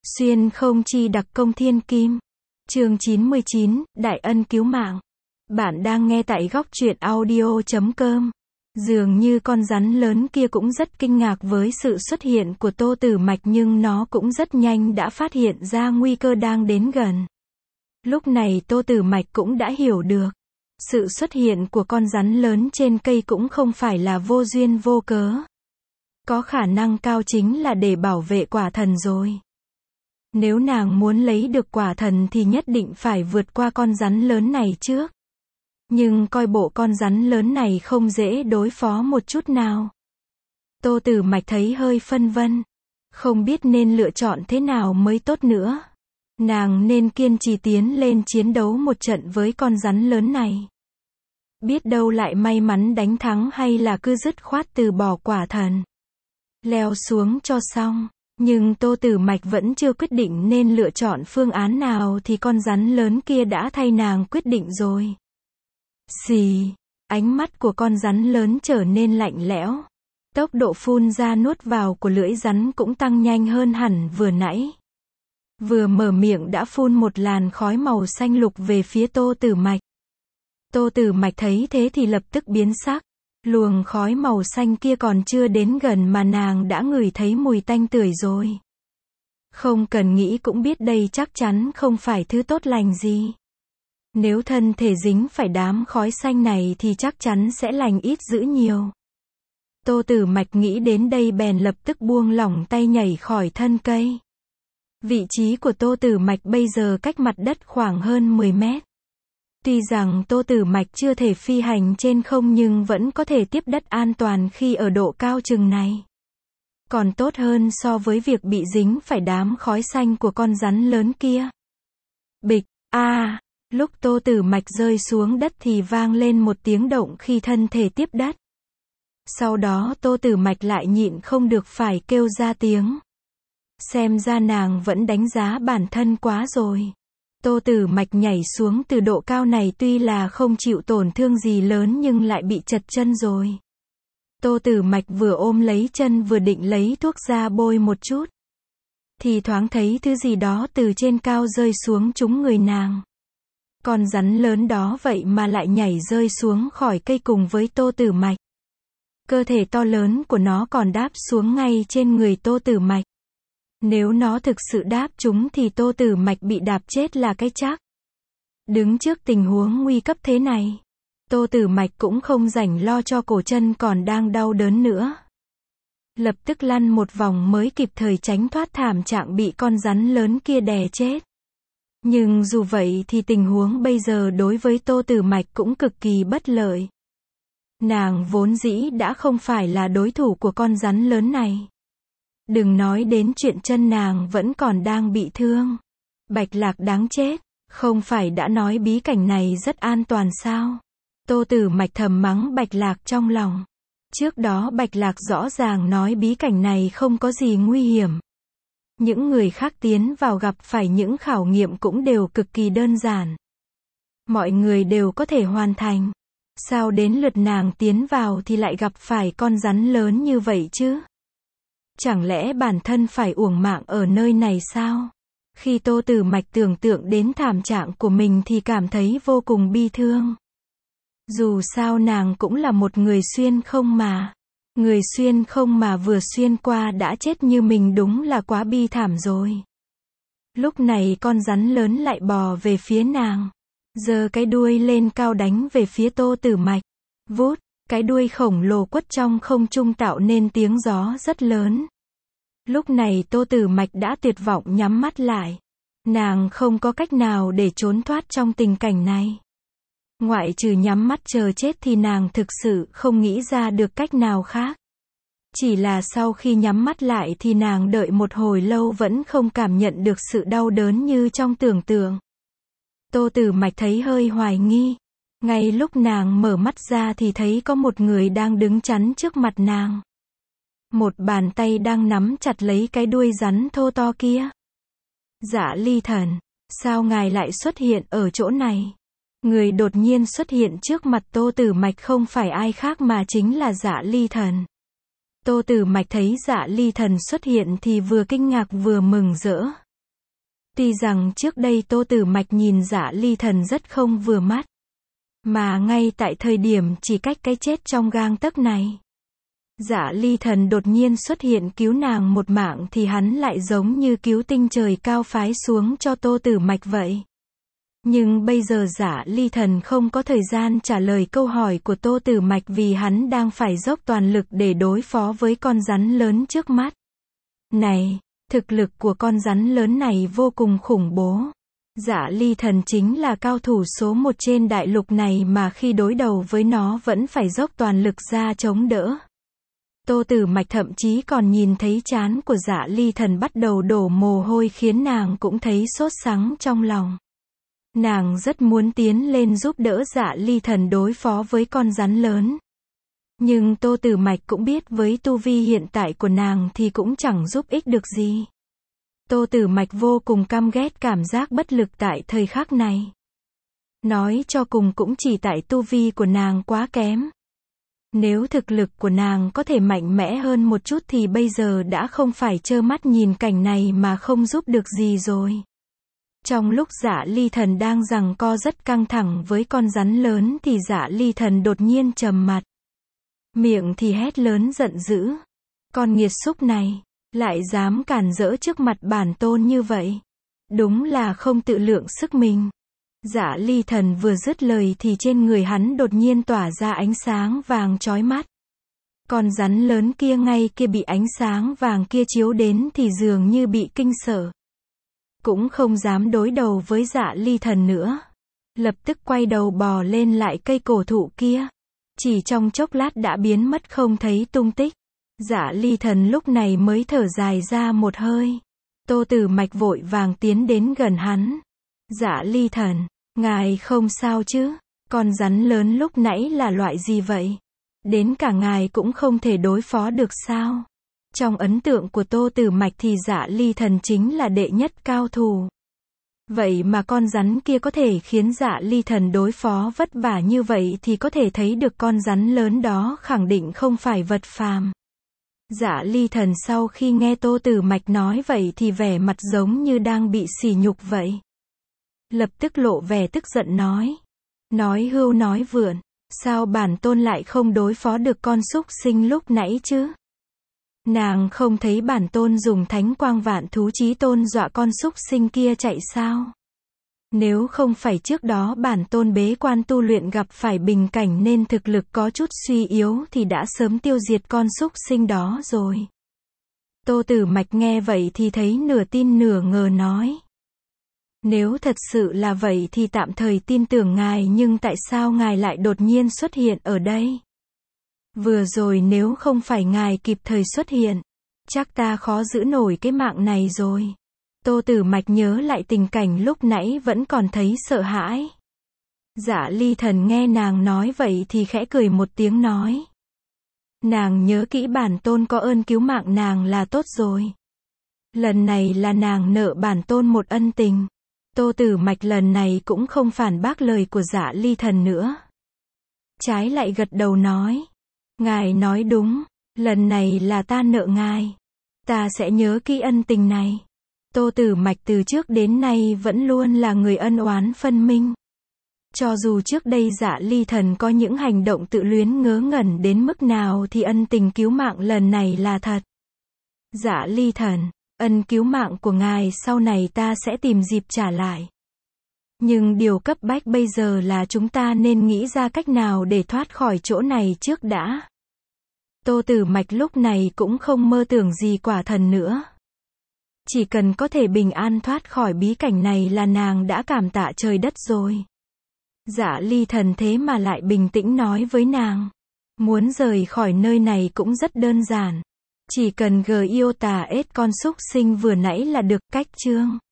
Xuyên không chi đặc công thiên kim. Chương 99, Đại ân cứu mạng. Bạn đang nghe tại góc truyện audio.com. Dường như con rắn lớn kia cũng rất kinh ngạc với sự xuất hiện của Tô Tử Mạch, nhưng nó cũng rất nhanh đã phát hiện ra nguy cơ đang đến gần. Lúc này Tô Tử Mạch cũng đã hiểu được, sự xuất hiện của con rắn lớn trên cây cũng không phải là vô duyên vô cớ. Có khả năng cao chính là để bảo vệ quả thần rồi. Nếu nàng muốn lấy được quả thần thì nhất định phải vượt qua con rắn lớn này trước. Nhưng coi bộ con rắn lớn này không dễ đối phó một chút nào. Tô Tử Mạch thấy hơi phân vân, không biết nên lựa chọn thế nào mới tốt nữa. Nàng nên kiên trì tiến lên chiến đấu một trận với con rắn lớn này, biết đâu lại may mắn đánh thắng, hay là cứ dứt khoát từ bỏ quả thần, leo xuống cho xong. Nhưng Tô Tử Mạch vẫn chưa quyết định nên lựa chọn phương án nào thì con rắn lớn kia đã thay nàng quyết định rồi. Xì, ánh mắt của con rắn lớn trở nên lạnh lẽo. Tốc độ phun ra nuốt vào của lưỡi rắn cũng tăng nhanh hơn hẳn vừa nãy. Vừa mở miệng đã phun một làn khói màu xanh lục về phía Tô Tử Mạch. Tô Tử Mạch thấy thế thì lập tức biến sắc. Luồng khói màu xanh kia còn chưa đến gần mà nàng đã ngửi thấy mùi tanh tưởi rồi. Không cần nghĩ cũng biết đây chắc chắn không phải thứ tốt lành gì. Nếu thân thể dính phải đám khói xanh này thì chắc chắn sẽ lành ít dữ nhiều. Tô Tử Mạch nghĩ đến đây bèn lập tức buông lỏng tay nhảy khỏi thân cây. Vị trí của Tô Tử Mạch bây giờ cách mặt đất khoảng hơn 10 mét. Tuy rằng Tô Tử Mạch chưa thể phi hành trên không nhưng vẫn có thể tiếp đất an toàn khi ở độ cao chừng này. Còn tốt hơn so với việc bị dính phải đám khói xanh của con rắn lớn kia. Bịch, lúc Tô Tử Mạch rơi xuống đất thì vang lên một tiếng động khi thân thể tiếp đất. Sau đó Tô Tử Mạch lại nhịn không được phải kêu ra tiếng. Xem ra nàng vẫn đánh giá bản thân quá rồi. Tô Tử Mạch nhảy xuống từ độ cao này tuy là không chịu tổn thương gì lớn nhưng lại bị trật chân rồi. Tô Tử Mạch vừa ôm lấy chân vừa định lấy thuốc ra bôi một chút, thì thoáng thấy thứ gì đó từ trên cao rơi xuống trúng người nàng. Con rắn lớn đó vậy mà lại nhảy rơi xuống khỏi cây cùng với Tô Tử Mạch. Cơ thể to lớn của nó còn đáp xuống ngay trên người Tô Tử Mạch. Nếu nó thực sự đáp trúng thì Tô Tử Mạch bị đạp chết là cái chắc. Đứng trước tình huống nguy cấp thế này, Tô Tử Mạch cũng không rảnh lo cho cổ chân còn đang đau đớn nữa. Lập tức lăn một vòng mới kịp thời tránh thoát thảm trạng bị con rắn lớn kia đè chết. Nhưng dù vậy thì tình huống bây giờ đối với Tô Tử Mạch cũng cực kỳ bất lợi. Nàng vốn dĩ đã không phải là đối thủ của con rắn lớn này. Đừng nói đến chuyện chân nàng vẫn còn đang bị thương. Bạch Lạc đáng chết, không phải đã nói bí cảnh này rất an toàn sao? Tô Tử Mạch thầm mắng Bạch Lạc trong lòng. Trước đó Bạch Lạc rõ ràng nói bí cảnh này không có gì nguy hiểm. Những người khác tiến vào gặp phải những khảo nghiệm cũng đều cực kỳ đơn giản. Mọi người đều có thể hoàn thành. Sao đến lượt nàng tiến vào thì lại gặp phải con rắn lớn như vậy chứ? Chẳng lẽ bản thân phải uổng mạng ở nơi này sao? Khi Tô Tử Mạch tưởng tượng đến thảm trạng của mình thì cảm thấy vô cùng bi thương. Dù sao nàng cũng là một người xuyên không mà. Người xuyên không mà vừa xuyên qua đã chết như mình đúng là quá bi thảm rồi. Lúc này con rắn lớn lại bò về phía nàng, giơ cái đuôi lên cao đánh về phía Tô Tử Mạch. Vút, cái đuôi khổng lồ quất trong không trung tạo nên tiếng gió rất lớn. Lúc này Tô Tử Mạch đã tuyệt vọng nhắm mắt lại. Nàng không có cách nào để trốn thoát trong tình cảnh này. Ngoại trừ nhắm mắt chờ chết thì nàng thực sự không nghĩ ra được cách nào khác. Chỉ là sau khi nhắm mắt lại thì nàng đợi một hồi lâu vẫn không cảm nhận được sự đau đớn như trong tưởng tượng. Tô Tử Mạch thấy hơi hoài nghi. Ngay lúc nàng mở mắt ra thì thấy có một người đang đứng chắn trước mặt nàng. Một bàn tay đang nắm chặt lấy cái đuôi rắn thô to kia. Dạ Ly Thần, sao ngài lại xuất hiện ở chỗ này? Người đột nhiên xuất hiện trước mặt Tô Tử Mạch không phải ai khác mà chính là Dạ Ly Thần. Tô Tử Mạch thấy Dạ Ly Thần xuất hiện thì vừa kinh ngạc vừa mừng rỡ. Tuy rằng trước đây Tô Tử Mạch nhìn Dạ Ly Thần rất không vừa mắt. Mà ngay tại thời điểm chỉ cách cái chết trong gang tấc này, Dạ Ly Thần đột nhiên xuất hiện cứu nàng một mạng thì hắn lại giống như cứu tinh trời cao phái xuống cho Tô Tử Mạch vậy. Nhưng bây giờ Dạ Ly Thần không có thời gian trả lời câu hỏi của Tô Tử Mạch vì hắn đang phải dốc toàn lực để đối phó với con rắn lớn trước mắt. Này, thực lực của con rắn lớn này vô cùng khủng bố. Dạ Ly Thần chính là cao thủ số 1 trên đại lục này mà khi đối đầu với nó vẫn phải dốc toàn lực ra chống đỡ. Tô Tử Mạch thậm chí còn nhìn thấy trán của Dạ Ly Thần bắt đầu đổ mồ hôi khiến nàng cũng thấy sốt sắng trong lòng. Nàng rất muốn tiến lên giúp đỡ Dạ Ly Thần đối phó với con rắn lớn. Nhưng Tô Tử Mạch cũng biết với tu vi hiện tại của nàng thì cũng chẳng giúp ích được gì. Tô Tử Mạch vô cùng căm ghét cảm giác bất lực tại thời khắc này. Nói cho cùng cũng chỉ tại tu vi của nàng quá kém. Nếu thực lực của nàng có thể mạnh mẽ hơn một chút thì bây giờ đã không phải trơ mắt nhìn cảnh này mà không giúp được gì rồi. Trong lúc Dạ Ly Thần đang giằng co rất căng thẳng với con rắn lớn thì Dạ Ly Thần đột nhiên trầm mặt. Miệng thì hét lớn giận dữ. Con nghiệt xúc này, lại dám cản rỡ trước mặt bản tôn như vậy. Đúng là không tự lượng sức mình. Dạ Ly Thần vừa dứt lời thì trên người hắn đột nhiên tỏa ra ánh sáng vàng chói mắt. Con rắn lớn kia ngay kia bị ánh sáng vàng kia chiếu đến thì dường như bị kinh sợ. Cũng không dám đối đầu với Dạ Ly Thần nữa. Lập tức quay đầu bò lên lại cây cổ thụ kia. Chỉ trong chốc lát đã biến mất không thấy tung tích. Dạ Ly Thần lúc này mới thở dài ra một hơi. Tô Tử Mạch vội vàng tiến đến gần hắn. Dạ Ly Thần, ngài không sao chứ? Con rắn lớn lúc nãy là loại gì vậy? Đến cả ngài cũng không thể đối phó được sao? Trong ấn tượng của Tô Tử Mạch thì Dạ Ly Thần chính là đệ nhất cao thủ. Vậy mà con rắn kia có thể khiến Dạ Ly Thần đối phó vất vả như vậy thì có thể thấy được con rắn lớn đó khẳng định không phải vật phàm. Dạ Ly Thần sau khi nghe Tô Tử Mạch nói vậy thì vẻ mặt giống như đang bị sỉ nhục vậy. Lập tức lộ vẻ tức giận nói. Nói hưu nói vượn, sao bản tôn lại không đối phó được con súc sinh lúc nãy chứ? Nàng không thấy bản tôn dùng thánh quang vạn thú chí tôn dọa con súc sinh kia chạy sao? Nếu không phải trước đó bản tôn bế quan tu luyện gặp phải bình cảnh nên thực lực có chút suy yếu thì đã sớm tiêu diệt con súc sinh đó rồi. Tô Tử Mạch nghe vậy thì thấy nửa tin nửa ngờ nói. Nếu thật sự là vậy thì tạm thời tin tưởng ngài nhưng tại sao ngài lại đột nhiên xuất hiện ở đây? Vừa rồi nếu không phải ngài kịp thời xuất hiện, chắc ta khó giữ nổi cái mạng này rồi. Tô Tử Mạch nhớ lại tình cảnh lúc nãy vẫn còn thấy sợ hãi. Dạ Ly Thần nghe nàng nói vậy thì khẽ cười một tiếng nói. Nàng nhớ kỹ bản tôn có ơn cứu mạng nàng là tốt rồi. Lần này là nàng nợ bản tôn một ân tình. Tô Tử Mạch lần này cũng không phản bác lời của Dạ Ly Thần nữa. Trái lại gật đầu nói. Ngài nói đúng, lần này là ta nợ ngài. Ta sẽ nhớ kỹ ân tình này. Tô Tử Mạch từ trước đến nay vẫn luôn là người ân oán phân minh. Cho dù trước đây Dạ Ly Thần có những hành động tự luyến ngớ ngẩn đến mức nào thì ân tình cứu mạng lần này là thật. Dạ Ly Thần, ân cứu mạng của ngài sau này ta sẽ tìm dịp trả lại. Nhưng điều cấp bách bây giờ là chúng ta nên nghĩ ra cách nào để thoát khỏi chỗ này trước đã. Tô Tử Mạch lúc này cũng không mơ tưởng gì quả thần nữa. Chỉ cần có thể bình an thoát khỏi bí cảnh này là nàng đã cảm tạ trời đất rồi. Dạ Ly Thần thế mà lại bình tĩnh nói với nàng. Muốn rời khỏi nơi này cũng rất đơn giản. Chỉ cần Giota S con súc sinh vừa nãy là được. Cách chương